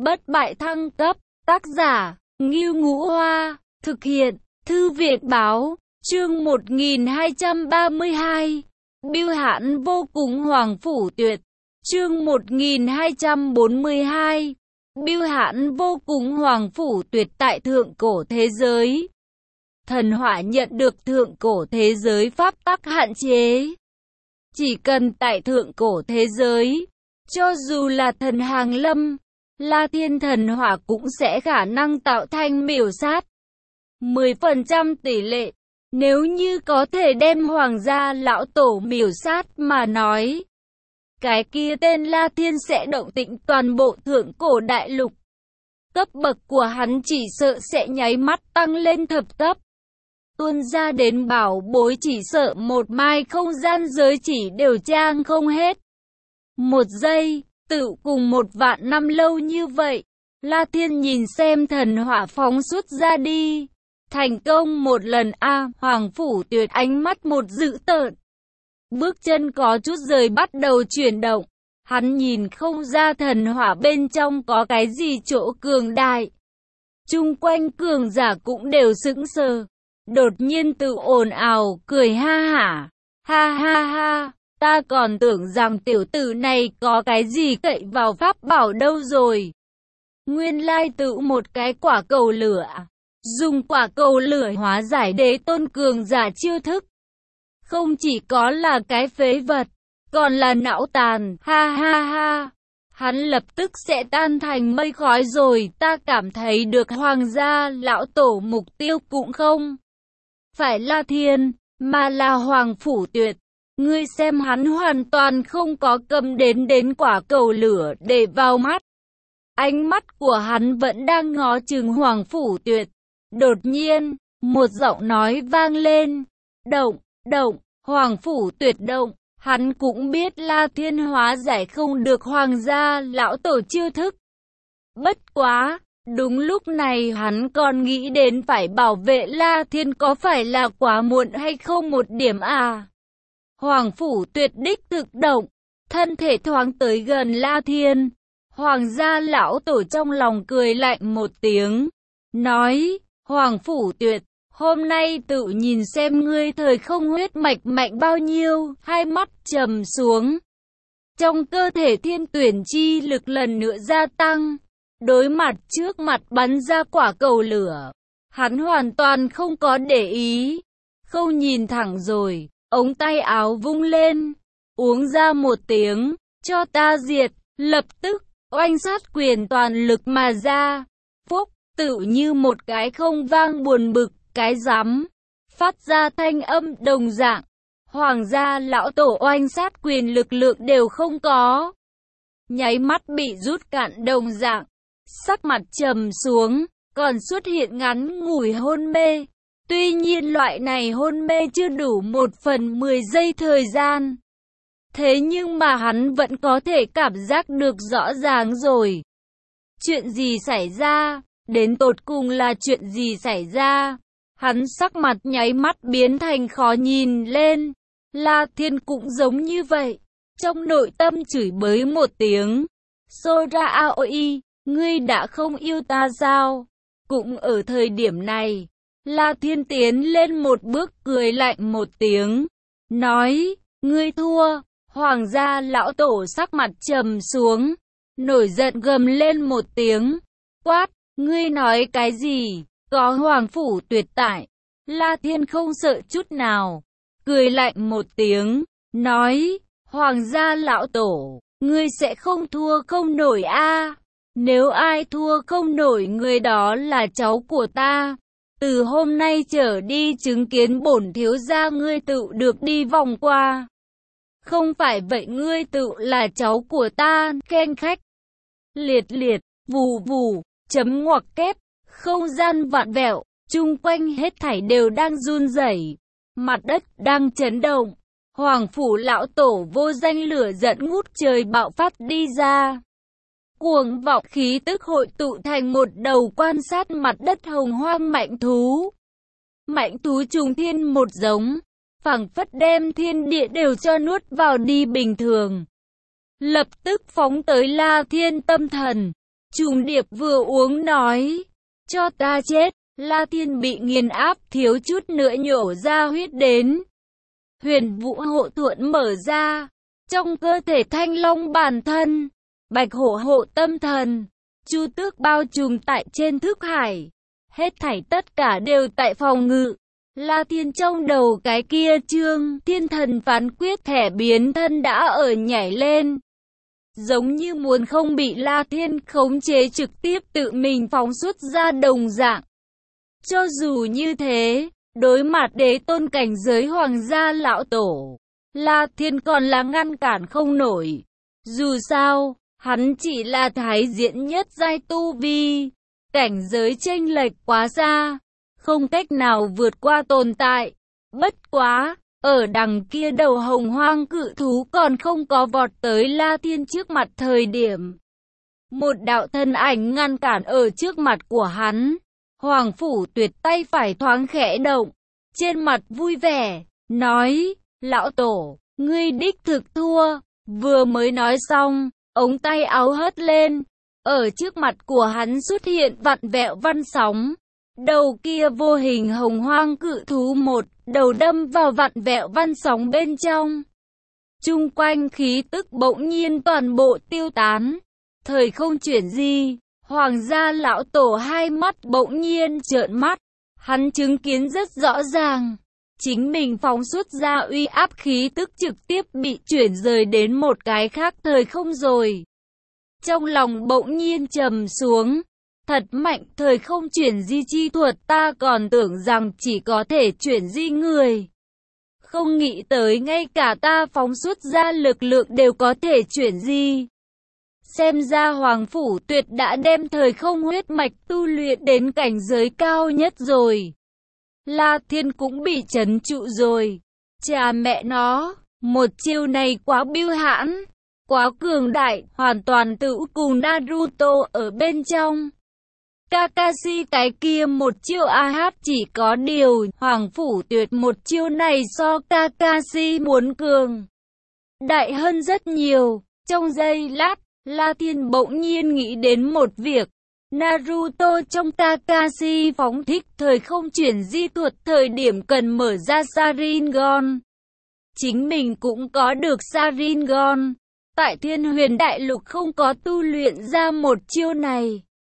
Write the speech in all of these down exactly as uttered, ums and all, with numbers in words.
bất bại thăng cấp, tác giả, Ngưu Ngũ Hoa, thực hiện, Thư viện Báo, chương một nghìn hai trăm ba mươi hai, Bưu Hãn vô cùng Hoàng Phủ Tuyệt, chương một nghìn hai trăm bốn mươi hai, Bưu Hãn vô cùng Hoàng Phủ Tuyệt tại thượng cổ thế giới. Thần hỏa nhận được thượng cổ thế giới pháp tắc hạn chế. Chỉ cần tại thượng cổ thế giới, cho dù là thần hàng lâm, La Thiên thần hỏa cũng sẽ khả năng tạo thành miểu sát. mười phần trăm tỷ lệ, nếu như có thể đem hoàng gia lão tổ miểu sát mà nói, cái kia tên La Thiên sẽ động tĩnh toàn bộ thượng cổ đại lục. Cấp bậc của hắn chỉ sợ sẽ nháy mắt tăng lên thập cấp. Tuôn ra đến bảo bối chỉ sợ một mai không gian giới chỉ đều trang không hết. Một giây, tự cùng một vạn năm lâu như vậy, La Thiên nhìn xem thần hỏa phóng xuất ra đi. Thành công một lần a, Hoàng Phủ Tuyệt ánh mắt một dữ tợn. Bước chân có chút rời bắt đầu chuyển động. Hắn nhìn không ra thần hỏa bên trong có cái gì chỗ cường đại. Chung quanh cường giả cũng đều sững sờ. Đột nhiên tự ồn ào, cười ha hả. Ha ha ha, ta còn tưởng rằng tiểu tử này có cái gì cậy vào pháp bảo đâu rồi. Nguyên lai tự một cái quả cầu lửa. Dùng quả cầu lửa hóa giải đế tôn cường giả chiêu thức. Không chỉ có là cái phế vật, còn là não tàn, ha ha ha. Hắn lập tức sẽ tan thành mây khói rồi, ta cảm thấy được hoàng gia lão tổ mục tiêu cũng không phải La Thiên, mà là Hoàng Phủ Tuyệt. Ngươi xem hắn hoàn toàn không có cầm đến đến quả cầu lửa để vào mắt. Ánh mắt của hắn vẫn đang ngó chừng Hoàng Phủ Tuyệt. Đột nhiên, một giọng nói vang lên. Động, động, Hoàng Phủ Tuyệt động. Hắn cũng biết La Thiên hóa giải không được hoàng gia lão tổ chiêu thức. Bất quá, đúng lúc này hắn còn nghĩ đến phải bảo vệ La Thiên, có phải là quá muộn hay không một điểm à? Hoàng Phủ Tuyệt đích thực động, thân thể thoáng tới gần La Thiên. Hoàng gia lão tổ trong lòng cười lạnh một tiếng, nói, Hoàng Phủ Tuyệt, hôm nay tự nhìn xem ngươi thời không huyết mạch mạnh bao nhiêu. Hai mắt trầm xuống. Trong cơ thể thiên tuyển chi lực lần nữa gia tăng. Đối mặt trước mặt bắn ra quả cầu lửa. Hắn hoàn toàn không có để ý. Không nhìn thẳng rồi, ống tay áo vung lên. Uống ra một tiếng, cho ta diệt. Lập tức, oanh sát quyền toàn lực mà ra. Phúc, tự như một cái không vang buồn bực. Cái rắm, phát ra thanh âm đồng dạng. Hoàng gia lão tổ oanh sát quyền lực lượng đều không có. Nháy mắt bị rút cạn đồng dạng. Sắc mặt trầm xuống, còn xuất hiện ngắn ngủi hôn mê. Tuy nhiên loại này hôn mê chưa đủ một phần mười giây thời gian. Thế nhưng mà hắn vẫn có thể cảm giác được rõ ràng rồi. Chuyện gì xảy ra? Đến tột cùng là chuyện gì xảy ra? Hắn sắc mặt nháy mắt biến thành khó nhìn lên. La Thiên cũng giống như vậy. Trong nội tâm chửi bới một tiếng. Sora Aoi, ngươi đã không yêu ta sao? Cũng ở thời điểm này, La Thiên tiến lên một bước cười lạnh một tiếng. Nói, ngươi thua. Hoàng gia lão tổ sắc mặt trầm xuống. Nổi giận gầm lên một tiếng. Quát, ngươi nói cái gì? Có Hoàng Phủ Tuyệt tại. La Thiên không sợ chút nào. Cười lạnh một tiếng. Nói, Hoàng gia lão tổ, ngươi sẽ không thua không nổi a. À. Nếu ai thua không nổi người đó là cháu của ta. Từ hôm nay trở đi chứng kiến bổn thiếu gia ngươi tự được đi vòng qua. Không phải vậy ngươi tự là cháu của ta, khen khách. Liệt liệt, vù vù, chấm ngoặc kép. Không gian vạn vẹo, chung quanh hết thảy đều đang run rẩy, mặt đất đang chấn động. Hoàng phủ lão tổ vô danh lửa giận ngút trời bạo phát đi ra. Cuồng vọng khí tức hội tụ thành một đầu quan sát mặt đất hồng hoang mạnh thú. Mạnh thú trùng thiên một giống, phảng phất đem thiên địa đều cho nuốt vào đi bình thường. Lập tức phóng tới La Thiên tâm thần. Trùng Điệp vừa uống nói, cho ta chết. La Thiên bị nghiền áp thiếu chút nữa nhổ ra huyết đến. Huyền Vũ hộ thuẫn mở ra, trong cơ thể Thanh Long bản thân, Bạch Hổ hộ tâm thần, Chu Tước bao trùm tại trên thức hải. Hết thảy tất cả đều tại phòng ngự. La Thiên trong đầu cái kia chương thiên thần phán quyết thẻ biến thân đã ở nhảy lên. Giống như muốn không bị La Thiên khống chế trực tiếp tự mình phóng xuất ra đồng dạng. Cho dù như thế, đối mặt đế tôn cảnh giới hoàng gia lão tổ, La Thiên còn là ngăn cản không nổi. Dù sao, hắn chỉ là thái diễn nhất giai tu vi, cảnh giới chênh lệch quá xa, không cách nào vượt qua tồn tại. Bất quá, ở đằng kia đầu hồng hoang cự thú còn không có vọt tới La Thiên trước mặt thời điểm. Một đạo thân ảnh ngăn cản ở trước mặt của hắn. Hoàng Phủ Tuyệt tay phải thoáng khẽ động, trên mặt vui vẻ, nói, lão tổ, ngươi đích thực thua. Vừa mới nói xong, ống tay áo hất lên, ở trước mặt của hắn xuất hiện vặn vẹo văn sóng. Đầu kia vô hình hồng hoang cự thú một, đầu đâm vào vặn vẹo văn sóng bên trong. Chung quanh khí tức bỗng nhiên toàn bộ tiêu tán, thời không chuyển di. Hoàng gia lão tổ hai mắt bỗng nhiên trợn mắt, hắn chứng kiến rất rõ ràng, chính mình phóng xuất ra uy áp khí tức trực tiếp bị chuyển rời đến một cái khác thời không rồi. Trong lòng bỗng nhiên trầm xuống, thật mạnh, thời không chuyển di chi thuật ta còn tưởng rằng chỉ có thể chuyển di người. Không nghĩ tới ngay cả ta phóng xuất ra lực lượng đều có thể chuyển di. Xem ra Hoàng Phủ Tuyệt đã đem thời không huyết mạch tu luyện đến cảnh giới cao nhất rồi. La Thiên cũng bị trấn trụ rồi. Cha mẹ nó, một chiêu này quá biêu hãn, quá cường đại, hoàn toàn tự cùng Naruto ở bên trong. Kakashi cái kia một chiêu a hát chỉ có điều, Hoàng Phủ Tuyệt một chiêu này so Kakashi muốn cường đại hơn rất nhiều. Trong giây lát, La Thiên bỗng nhiên nghĩ đến một việc. Naruto trong Kakashi phóng thích thời không chuyển di thuật thời điểm cần mở ra Sharingan. Chính mình cũng có được Sharingan. Tại Thiên Huyền Đại Lục không có tu luyện ra một chiêu này.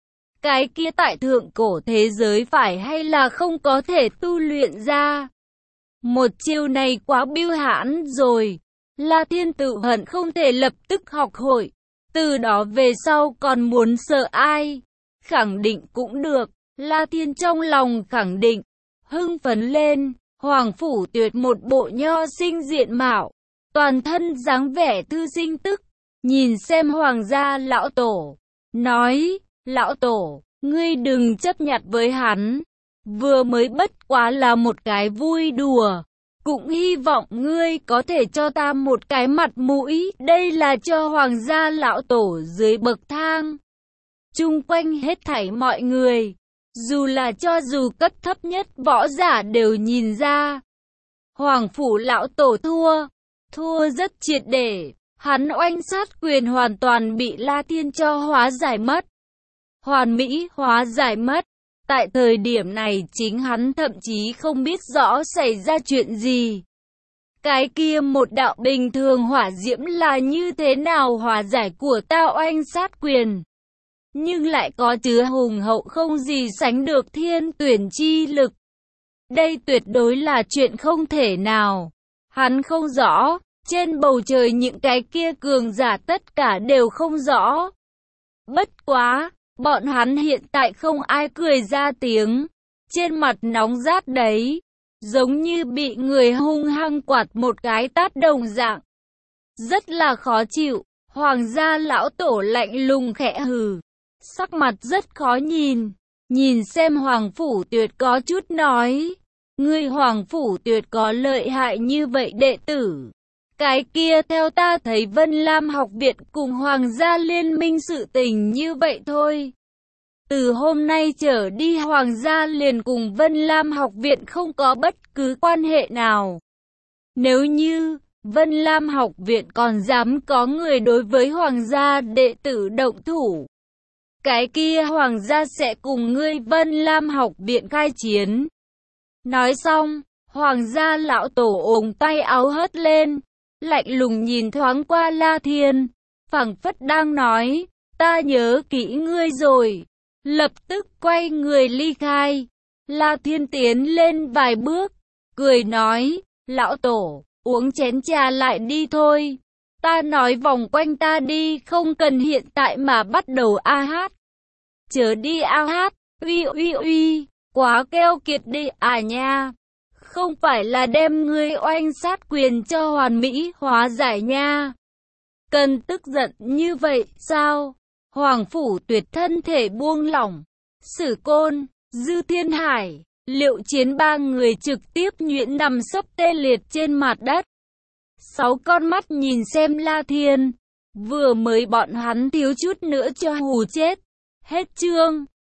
Cái kia tại thượng cổ thế giới phải hay là không có thể tu luyện ra. Một chiêu này quá biêu hãn rồi. La Thiên tự hận không thể lập tức học hội. Từ đó về sau còn muốn sợ ai? Khẳng định cũng được. La Thiên trong lòng khẳng định, hưng phấn lên. Hoàng Phủ Tuyệt một bộ nho sinh diện mạo, toàn thân dáng vẻ thư sinh tức, nhìn xem hoàng gia lão tổ, nói, lão tổ, ngươi đừng chấp nhặt với hắn, vừa mới bất quá là một cái vui đùa, cũng hy vọng ngươi có thể cho ta một cái mặt mũi, đây là cho hoàng gia lão tổ dưới bậc thang. Chung quanh hết thảy mọi người, dù là cho dù cấp thấp nhất võ giả đều nhìn ra. Hoàng phủ lão tổ thua, thua rất triệt để, hắn oanh sát quyền hoàn toàn bị La Thiên cho hóa giải mất. Hoàn mỹ hóa giải mất, tại thời điểm này chính hắn thậm chí không biết rõ xảy ra chuyện gì. Cái kia một đạo bình thường hỏa diễm là như thế nào hóa giải của ta oanh sát quyền. Nhưng lại có chứa hùng hậu không gì sánh được thiên tuyển chi lực. Đây tuyệt đối là chuyện không thể nào. Hắn không rõ, trên bầu trời những cái kia cường giả tất cả đều không rõ. Bất quá, bọn hắn hiện tại không ai cười ra tiếng, trên mặt nóng rát đấy, giống như bị người hung hăng quạt một cái tát đồng dạng. Rất là khó chịu, hoàng gia lão tổ lạnh lùng khẽ hừ. Sắc mặt rất khó nhìn, nhìn xem Hoàng Phủ Tuyệt có chút nói, ngươi Hoàng Phủ Tuyệt có lợi hại như vậy đệ tử. Cái kia theo ta thấy Vân Lam học viện cùng Hoàng gia liên minh sự tình như vậy thôi. Từ hôm nay trở đi Hoàng gia liền cùng Vân Lam học viện không có bất cứ quan hệ nào. Nếu như Vân Lam học viện còn dám có người đối với Hoàng gia đệ tử động thủ, cái kia hoàng gia sẽ cùng ngươi Vân Lam học viện khai chiến. Nói xong, hoàng gia lão tổ ống tay áo hất lên, lạnh lùng nhìn thoáng qua La Thiên, phảng phất đang nói, ta nhớ kỹ ngươi rồi, lập tức quay người ly khai. La Thiên tiến lên vài bước, cười nói, lão tổ, uống chén trà lại đi thôi, ta nói vòng quanh ta đi, không cần hiện tại mà bắt đầu a hát. Chớ đi a hát, uy uy uy, quá keo kiệt đi à nha. Không phải là đem ngươi oanh sát quyền cho hoàn mỹ hóa giải nha. Cần tức giận như vậy sao? Hoàng Phủ Tuyệt thân thể buông lỏng. Sử Côn, Dư Thiên Hải, Liệu Chiến ba người trực tiếp nhuyễn nằm sấp tê liệt trên mặt đất. Sáu con mắt nhìn xem La Thiên. Vừa mới bọn hắn thiếu chút nữa cho hù chết. Hết chương.